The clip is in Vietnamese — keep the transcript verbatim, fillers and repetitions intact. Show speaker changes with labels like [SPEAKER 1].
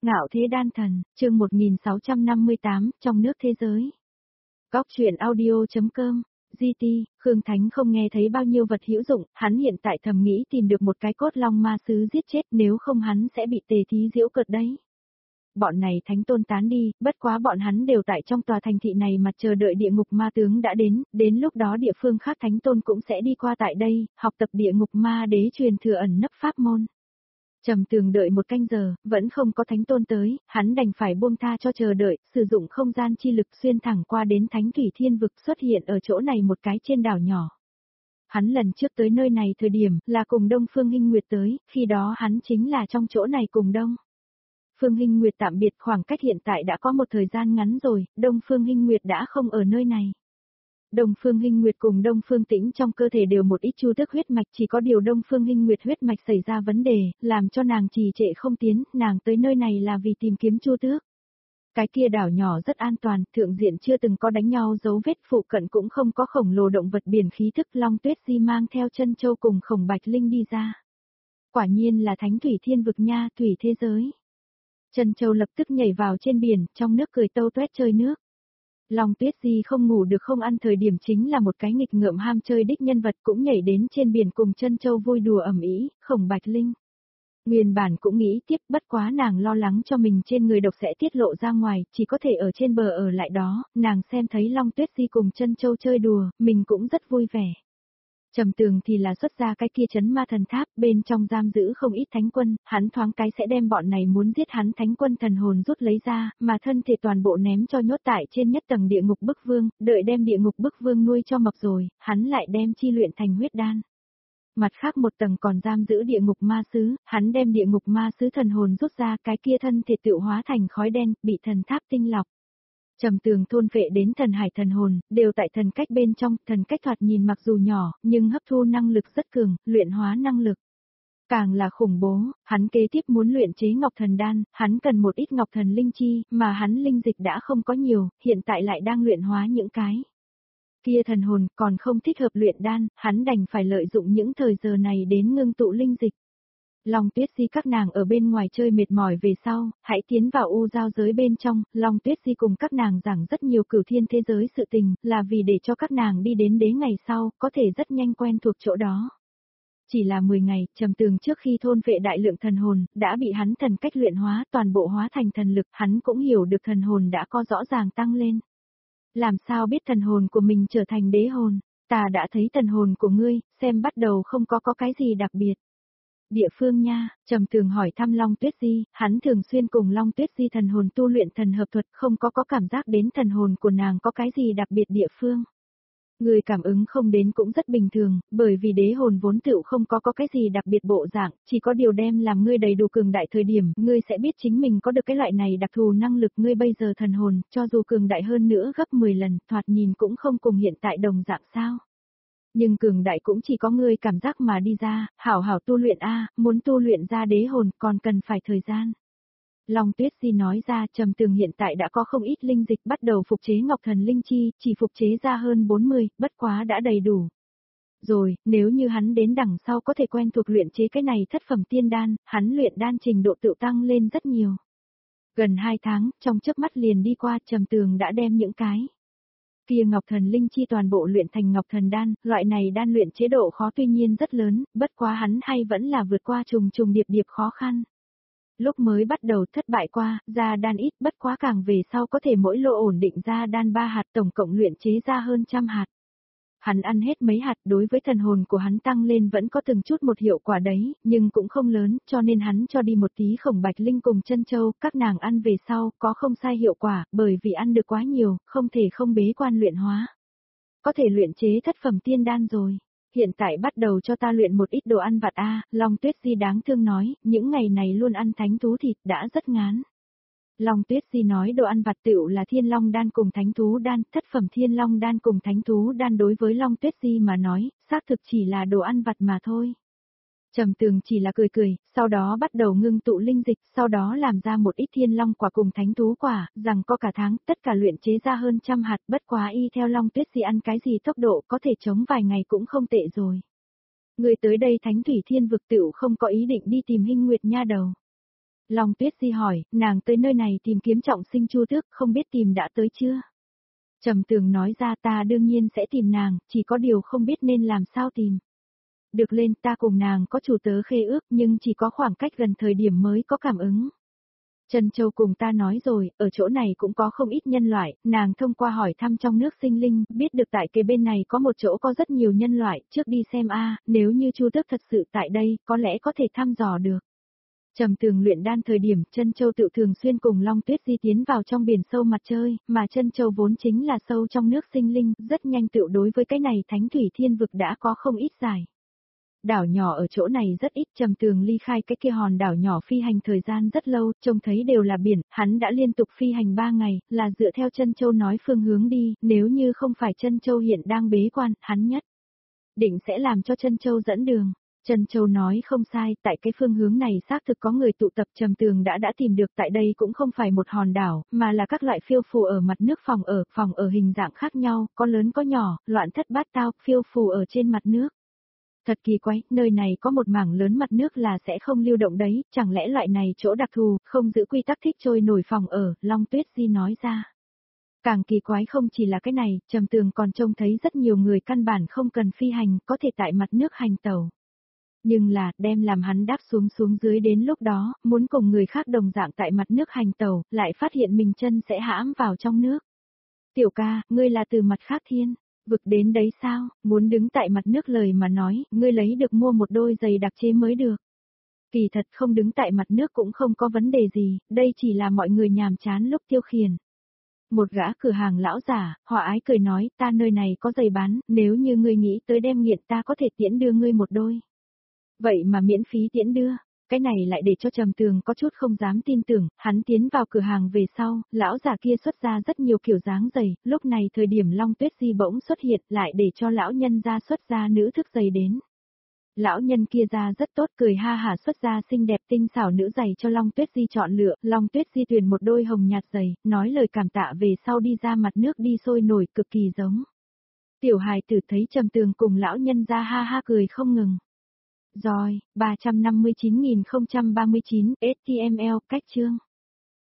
[SPEAKER 1] Ngạo thế đan thần, chương một nghìn sáu trăm năm mươi tám, trong nước thế giới. Góc truyện audio.com, giê tê, Khương Thánh không nghe thấy bao nhiêu vật hữu dụng, hắn hiện tại thầm nghĩ tìm được một cái cốt long ma sứ giết chết, nếu không hắn sẽ bị tề thí diễu cợt đấy. Bọn này thánh tôn tán đi, bất quá bọn hắn đều tại trong tòa thành thị này mà chờ đợi địa ngục ma tướng đã đến, đến lúc đó địa phương khác thánh tôn cũng sẽ đi qua tại đây, học tập địa ngục ma đế truyền thừa ẩn nấp pháp môn. Trầm Tường đợi một canh giờ, vẫn không có thánh tôn tới, hắn đành phải buông tha cho chờ đợi, sử dụng không gian chi lực xuyên thẳng qua đến Thánh Thủy Thiên Vực xuất hiện ở chỗ này một cái trên đảo nhỏ. Hắn lần trước tới nơi này thời điểm là cùng Đông Phương Hinh Nguyệt tới, khi đó hắn chính là trong chỗ này cùng Đông Phương Hinh Nguyệt tạm biệt, khoảng cách hiện tại đã có một thời gian ngắn rồi, Đông Phương Hinh Nguyệt đã không ở nơi này. Đông Phương Hinh Nguyệt cùng Đông Phương Tĩnh trong cơ thể đều một ít chu tước huyết mạch, chỉ có điều Đông Phương Hinh Nguyệt huyết mạch xảy ra vấn đề, làm cho nàng trì trệ không tiến, nàng tới nơi này là vì tìm kiếm chu tước. Cái kia đảo nhỏ rất an toàn, thượng diện chưa từng có đánh nhau dấu vết, phụ cận cũng không có khổng lồ động vật biển khí thức. Long Tuyết Di mang theo Chân Châu cùng Khổng Bạch Linh đi ra. Quả nhiên là Thánh Thủy Thiên Vực nha, thủy thế giới. Chân Châu lập tức nhảy vào trên biển, trong nước cười tâu toét chơi nước. Long Tuyết Di không ngủ được không ăn thời điểm chính là một cái nghịch ngợm ham chơi đích nhân vật, cũng nhảy đến trên biển cùng Chân Châu vui đùa ầm ĩ. Khổng Bạch Linh nguyên bản cũng nghĩ tiếp, bất quá nàng lo lắng cho mình trên người độc sẽ tiết lộ ra ngoài, chỉ có thể ở trên bờ ở lại đó, nàng xem thấy Long Tuyết Di cùng Chân Châu chơi đùa, mình cũng rất vui vẻ. Trầm Tường thì là xuất ra cái kia chấn ma thần tháp, bên trong giam giữ không ít thánh quân, hắn thoáng cái sẽ đem bọn này muốn giết hắn thánh quân thần hồn rút lấy ra, mà thân thể toàn bộ ném cho nhốt tại trên nhất tầng địa ngục bức vương, đợi đem địa ngục bức vương nuôi cho mập rồi, hắn lại đem chi luyện thành huyết đan. Mặt khác một tầng còn giam giữ địa ngục ma sứ, hắn đem địa ngục ma sứ thần hồn rút ra, cái kia thân thể tự hóa thành khói đen, bị thần tháp tinh lọc. Trầm Tường thôn vệ đến thần hải thần hồn, đều tại thần cách bên trong, thần cách thoạt nhìn mặc dù nhỏ, nhưng hấp thu năng lực rất cường, luyện hóa năng lực càng là khủng bố. Hắn kế tiếp muốn luyện chế ngọc thần đan, hắn cần một ít ngọc thần linh chi, mà hắn linh dịch đã không có nhiều, hiện tại lại đang luyện hóa những cái kia thần hồn, còn không thích hợp luyện đan, hắn đành phải lợi dụng những thời giờ này đến ngưng tụ linh dịch. Long Tuyết Di các nàng ở bên ngoài chơi mệt mỏi về sau, hãy tiến vào u giao giới bên trong, Long Tuyết Di cùng các nàng giảng rất nhiều cửu thiên thế giới sự tình, là vì để cho các nàng đi đến đế ngày sau, có thể rất nhanh quen thuộc chỗ đó. Chỉ là mười ngày, Trầm Tường trước khi thôn vệ đại lượng thần hồn, đã bị hắn thần cách luyện hóa, toàn bộ hóa thành thần lực, hắn cũng hiểu được thần hồn đã có rõ ràng tăng lên. Làm sao biết thần hồn của mình trở thành đế hồn? Ta đã thấy thần hồn của ngươi, xem bắt đầu không có có cái gì đặc biệt. Địa phương nha, Trầm Tường hỏi thăm Long Tuyết Di, hắn thường xuyên cùng Long Tuyết Di thần hồn tu luyện thần hợp thuật, không có có cảm giác đến thần hồn của nàng có cái gì đặc biệt địa phương. Người cảm ứng không đến cũng rất bình thường, bởi vì đế hồn vốn tựu không có có cái gì đặc biệt bộ dạng, chỉ có điều đem làm ngươi đầy đủ cường đại thời điểm, ngươi sẽ biết chính mình có được cái loại này đặc thù năng lực. Ngươi bây giờ thần hồn, cho dù cường đại hơn nữa gấp mười lần, thoạt nhìn cũng không cùng hiện tại đồng dạng sao. Nhưng cường đại cũng chỉ có ngươi cảm giác mà đi ra, hảo hảo tu luyện a, muốn tu luyện ra đế hồn còn cần phải thời gian. Long Tuyết Di nói ra, Trầm Tường hiện tại đã có không ít linh dịch bắt đầu phục chế ngọc thần linh chi, chỉ phục chế ra hơn bốn mươi, bất quá đã đầy đủ. Rồi, nếu như hắn đến đằng sau có thể quen thuộc luyện chế cái này thất phẩm tiên đan, hắn luyện đan trình độ tự tăng lên rất nhiều. Gần hai tháng, trong chớp mắt liền đi qua, Trầm Tường đã đem những cái kia ngọc thần linh chi toàn bộ luyện thành ngọc thần đan, loại này đan luyện chế độ khó tuy nhiên rất lớn, bất quá hắn hay vẫn là vượt qua trùng trùng điệp điệp khó khăn. Lúc mới bắt đầu thất bại qua, ra đan ít, bất quá càng về sau có thể mỗi lô ổn định ra đan ba hạt, tổng cộng luyện chế ra hơn trăm hạt. Hắn ăn hết mấy hạt, đối với thần hồn của hắn tăng lên vẫn có từng chút một hiệu quả đấy, nhưng cũng không lớn, cho nên hắn cho đi một tí Khổng Bạch Linh cùng Chân Châu, các nàng ăn về sau, có không sai hiệu quả, bởi vì ăn được quá nhiều, không thể không bế quan luyện hóa. Có thể luyện chế thất phẩm tiên đan rồi. Hiện tại bắt đầu cho ta luyện một ít đồ ăn vặt a. Long Tuyết Di đáng thương nói, những ngày này luôn ăn thánh thú thịt đã rất ngán. Long Tuyết Di nói đồ ăn vặt tựu là thiên long đan cùng thánh thú đan, thất phẩm thiên long đan cùng thánh thú đan đối với Long Tuyết Di mà nói, xác thực chỉ là đồ ăn vặt mà thôi. Trầm Tường chỉ là cười cười, sau đó bắt đầu ngưng tụ linh dịch, sau đó làm ra một ít thiên long quả cùng thánh thú quả, rằng có cả tháng, tất cả luyện chế ra hơn trăm hạt, bất quá y theo Long Tuyết Di ăn cái gì tốc độ có thể chống vài ngày cũng không tệ rồi. Người tới đây Thánh Thủy Thiên Vực tựu không có ý định đi tìm Hinh Nguyệt nha đầu. Long Tuyết Di hỏi, nàng tới nơi này tìm kiếm trọng sinh Chu Tước, không biết tìm đã tới chưa? Trầm Tường nói ra ta đương nhiên sẽ tìm nàng, chỉ có điều không biết nên làm sao tìm. Được lên ta cùng nàng có chủ tớ khê ước nhưng chỉ có khoảng cách gần thời điểm mới có cảm ứng. Trân Châu cùng ta nói rồi, ở chỗ này cũng có không ít nhân loại, nàng thông qua hỏi thăm trong nước sinh linh, biết được tại kế bên này có một chỗ có rất nhiều nhân loại, trước đi xem a, nếu như Chu Tước thật sự tại đây, có lẽ có thể thăm dò được. Trầm Tường luyện đan thời điểm, Trân Châu tự thường xuyên cùng Long Tuyết Di tiến vào trong biển sâu mặt chơi, mà Trân Châu vốn chính là sâu trong nước sinh linh, rất nhanh tự đối với cái này Thánh Thủy Thiên Vực đã có không ít giải. Đảo nhỏ ở chỗ này rất ít, Trầm Tường ly khai cái kia hòn đảo nhỏ phi hành thời gian rất lâu, trông thấy đều là biển, hắn đã liên tục phi hành ba ngày, là dựa theo Trân Châu nói phương hướng đi, nếu như không phải Trân Châu hiện đang bế quan, hắn nhất định sẽ làm cho Trân Châu dẫn đường. Trân Châu nói không sai, tại cái phương hướng này xác thực có người tụ tập. Trầm Tường đã đã tìm được tại đây cũng không phải một hòn đảo, mà là các loại phiêu phù ở mặt nước phòng ở, phòng ở hình dạng khác nhau, có lớn có nhỏ, loạn thất bát tao, phiêu phù ở trên mặt nước. Thật kỳ quái, nơi này có một mảng lớn mặt nước là sẽ không lưu động đấy, chẳng lẽ loại này chỗ đặc thù, không giữ quy tắc thích trôi nổi phòng ở, Long Tuyết Di nói ra. Càng kỳ quái không chỉ là cái này, Trầm Tường còn trông thấy rất nhiều người căn bản không cần phi hành, có thể tại mặt nước hành tàu. Nhưng là, đem làm hắn đáp xuống xuống dưới đến lúc đó, muốn cùng người khác đồng dạng tại mặt nước hành tàu, lại phát hiện mình chân sẽ hãm vào trong nước. Tiểu ca, ngươi là từ mặt khác thiên vực đến đấy sao, muốn đứng tại mặt nước lời mà nói, ngươi lấy được mua một đôi giày đặc chế mới được. Kỳ thật không đứng tại mặt nước cũng không có vấn đề gì, đây chỉ là mọi người nhàm chán lúc tiêu khiển. Một gã cửa hàng lão giả, họ ái cười nói, ta nơi này có giày bán, nếu như ngươi nghĩ tới đem nghiện ta có thể tiễn đưa ngươi một đôi. Vậy mà miễn phí tiễn đưa, cái này lại để cho Trầm Tường có chút không dám tin tưởng, hắn tiến vào cửa hàng về sau, lão giả kia xuất ra rất nhiều kiểu dáng giày, lúc này thời điểm Long Tuyết Di bỗng xuất hiện lại để cho lão nhân ra xuất ra nữ thức giày đến. Lão nhân kia ra rất tốt cười ha hả xuất ra xinh đẹp tinh xảo nữ giày cho Long Tuyết Di chọn lựa, Long Tuyết Di tuyển một đôi hồng nhạt giày, nói lời cảm tạ về sau đi ra mặt nước đi sôi nổi cực kỳ giống. Tiểu hài tử thấy Trầm Tường cùng lão nhân ra ha ha cười không ngừng. Rồi, ba trăm năm mươi chín nghìn không trăm ba mươi chín, ếch ti em eo, cách chương.